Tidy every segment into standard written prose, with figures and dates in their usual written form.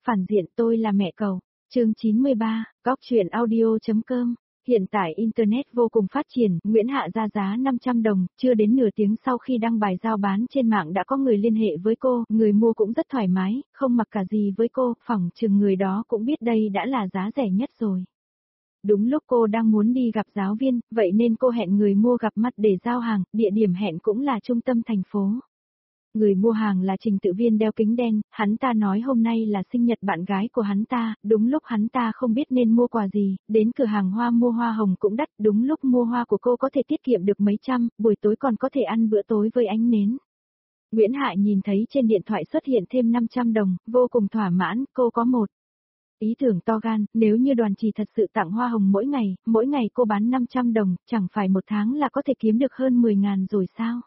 Phản diện tôi là mẹ cậu. Chương 93, góc truyện audio.com. Hiện tại Internet vô cùng phát triển, Nguyễn Hạ ra giá 500 đồng, chưa đến nửa tiếng sau khi đăng bài giao bán trên mạng đã có người liên hệ với cô, người mua cũng rất thoải mái, không mặc cả gì với cô, phỏng chừng người đó cũng biết đây đã là giá rẻ nhất rồi. Đúng lúc cô đang muốn đi gặp giáo viên, vậy nên cô hẹn người mua gặp mặt để giao hàng, địa điểm hẹn cũng là trung tâm thành phố. Người mua hàng là Trình Tự Viên đeo kính đen, hắn ta nói hôm nay là sinh nhật bạn gái của hắn ta, đúng lúc hắn ta không biết nên mua quà gì, đến cửa hàng hoa mua hoa hồng cũng đắt, đúng lúc mua hoa của cô có thể tiết kiệm được mấy trăm, buổi tối còn có thể ăn bữa tối với ánh nến. Nguyễn Hạ nhìn thấy trên điện thoại xuất hiện thêm 500 đồng, vô cùng thỏa mãn, cô có một ý tưởng to gan, nếu như Đoàn Trì thật sự tặng hoa hồng mỗi ngày cô bán 500 đồng, chẳng phải một tháng là có thể kiếm được hơn 10.000 rồi sao?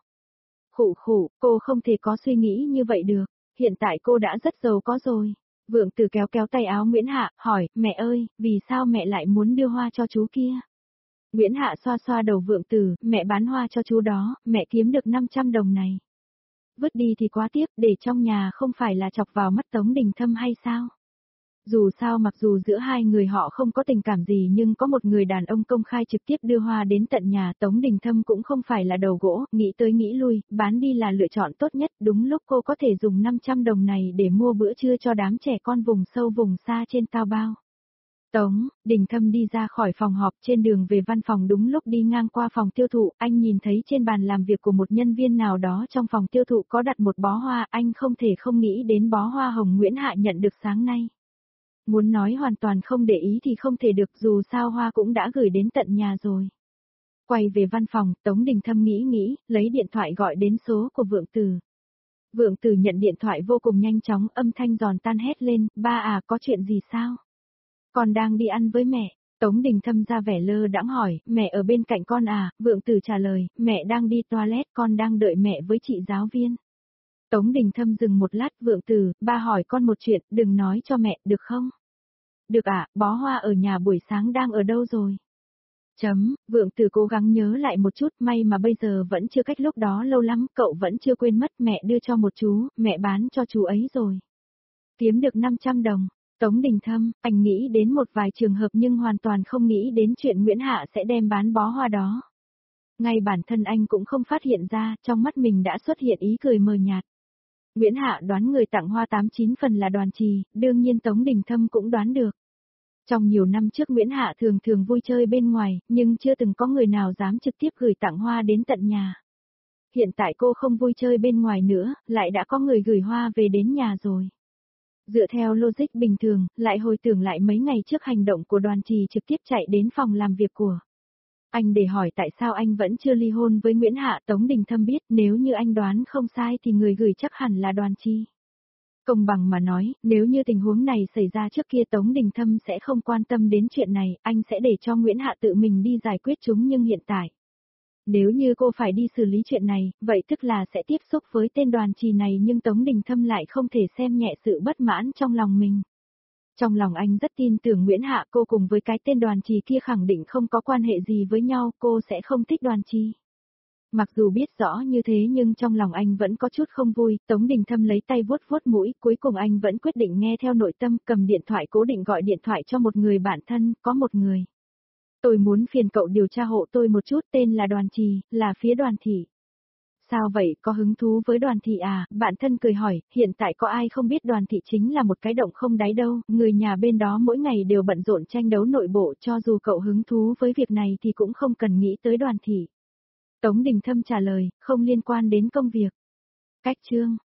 Cô không thể có suy nghĩ như vậy được, hiện tại cô đã rất giàu có rồi. Vượng Tử kéo kéo tay áo Nguyễn Hạ, hỏi, mẹ ơi, vì sao mẹ lại muốn đưa hoa cho chú kia? Nguyễn Hạ xoa xoa đầu Vượng Tử, mẹ bán hoa cho chú đó, mẹ kiếm được 500 đồng này. Vứt đi thì quá tiếc, để trong nhà không phải là chọc vào mắt Tống Đình Thâm hay sao? Dù sao mặc dù giữa hai người họ không có tình cảm gì nhưng có một người đàn ông công khai trực tiếp đưa hoa đến tận nhà, Tống Đình Thâm cũng không phải là đầu gỗ, nghĩ tới nghĩ lui, bán đi là lựa chọn tốt nhất, đúng lúc cô có thể dùng 500 đồng này để mua bữa trưa cho đám trẻ con vùng sâu vùng xa trên Taobao. Tống Đình Thâm đi ra khỏi phòng họp, trên đường về văn phòng đúng lúc đi ngang qua phòng tiêu thụ, anh nhìn thấy trên bàn làm việc của một nhân viên nào đó trong phòng tiêu thụ có đặt một bó hoa, anh không thể không nghĩ đến bó hoa hồng Nguyễn Hạ nhận được sáng nay. Muốn nói hoàn toàn không để ý thì không thể được, dù sao hoa cũng đã gửi đến tận nhà rồi. Quay về văn phòng, Tống Đình Thâm nghĩ, lấy điện thoại gọi đến số của Vượng Tử. Vượng Tử nhận điện thoại vô cùng nhanh chóng, âm thanh giòn tan hét lên, ba à, có chuyện gì sao? Con đang đi ăn với mẹ. Tống Đình Thâm ra vẻ lơ đãng hỏi, mẹ ở bên cạnh con à? Vượng Tử trả lời, mẹ đang đi toilet, con đang đợi mẹ với chị giáo viên. Tống Đình Thâm dừng một lát, Vượng Tử, ba hỏi con một chuyện, đừng nói cho mẹ, được không? Được ạ, bó hoa ở nhà buổi sáng đang ở đâu rồi? Vượng Tử cố gắng nhớ lại một chút, may mà bây giờ vẫn chưa cách lúc đó lâu lắm, cậu vẫn chưa quên mất, mẹ đưa cho một chú, mẹ bán cho chú ấy rồi. Kiếm được 500 đồng. Tống Đình Thâm, anh nghĩ đến một vài trường hợp nhưng hoàn toàn không nghĩ đến chuyện Nguyễn Hạ sẽ đem bán bó hoa đó. Ngay bản thân anh cũng không phát hiện ra, trong mắt mình đã xuất hiện ý cười mờ nhạt. Nguyễn Hạ đoán người tặng hoa 89 phần là Đoàn Trì, đương nhiên Tống Đình Thâm cũng đoán được. Trong nhiều năm trước Nguyễn Hạ thường vui chơi bên ngoài, nhưng chưa từng có người nào dám trực tiếp gửi tặng hoa đến tận nhà. Hiện tại cô không vui chơi bên ngoài nữa, lại đã có người gửi hoa về đến nhà rồi. Dựa theo logic bình thường, lại hồi tưởng lại mấy ngày trước hành động của Đoàn Trì trực tiếp chạy đến phòng làm việc của anh để hỏi tại sao anh vẫn chưa ly hôn với Nguyễn Hạ. Tống Đình Thâm biết nếu như anh đoán không sai thì người gửi chắc hẳn là Đoàn Trì. Công bằng mà nói, nếu như tình huống này xảy ra trước kia Tống Đình Thâm sẽ không quan tâm đến chuyện này, anh sẽ để cho Nguyễn Hạ tự mình đi giải quyết chúng, nhưng hiện tại. Nếu như cô phải đi xử lý chuyện này, vậy tức là sẽ tiếp xúc với tên Đoàn Trì này, nhưng Tống Đình Thâm lại không thể xem nhẹ sự bất mãn trong lòng mình. Trong lòng anh rất tin tưởng Nguyễn Hạ, cô cùng với cái tên Đoàn Trì kia khẳng định không có quan hệ gì với nhau, cô sẽ không thích Đoàn Trì. Mặc dù biết rõ như thế nhưng trong lòng anh vẫn có chút không vui, Tống Đình Thâm lấy tay vuốt vuốt mũi, cuối cùng anh vẫn quyết định nghe theo nội tâm, cầm điện thoại cố định gọi điện thoại cho một người bạn thân, có một người. Tôi muốn phiền cậu điều tra hộ tôi một chút, tên là Đoàn Trì, là phía Đoàn Thị. Sao vậy, có hứng thú với Đoàn Thị à? Bạn thân cười hỏi, hiện tại có ai không biết Đoàn Thị chính là một cái động không đáy đâu, người nhà bên đó mỗi ngày đều bận rộn tranh đấu nội bộ, cho dù cậu hứng thú với việc này thì cũng không cần nghĩ tới Đoàn Thị. Tống Đình Thâm trả lời, không liên quan đến công việc. Cách chương.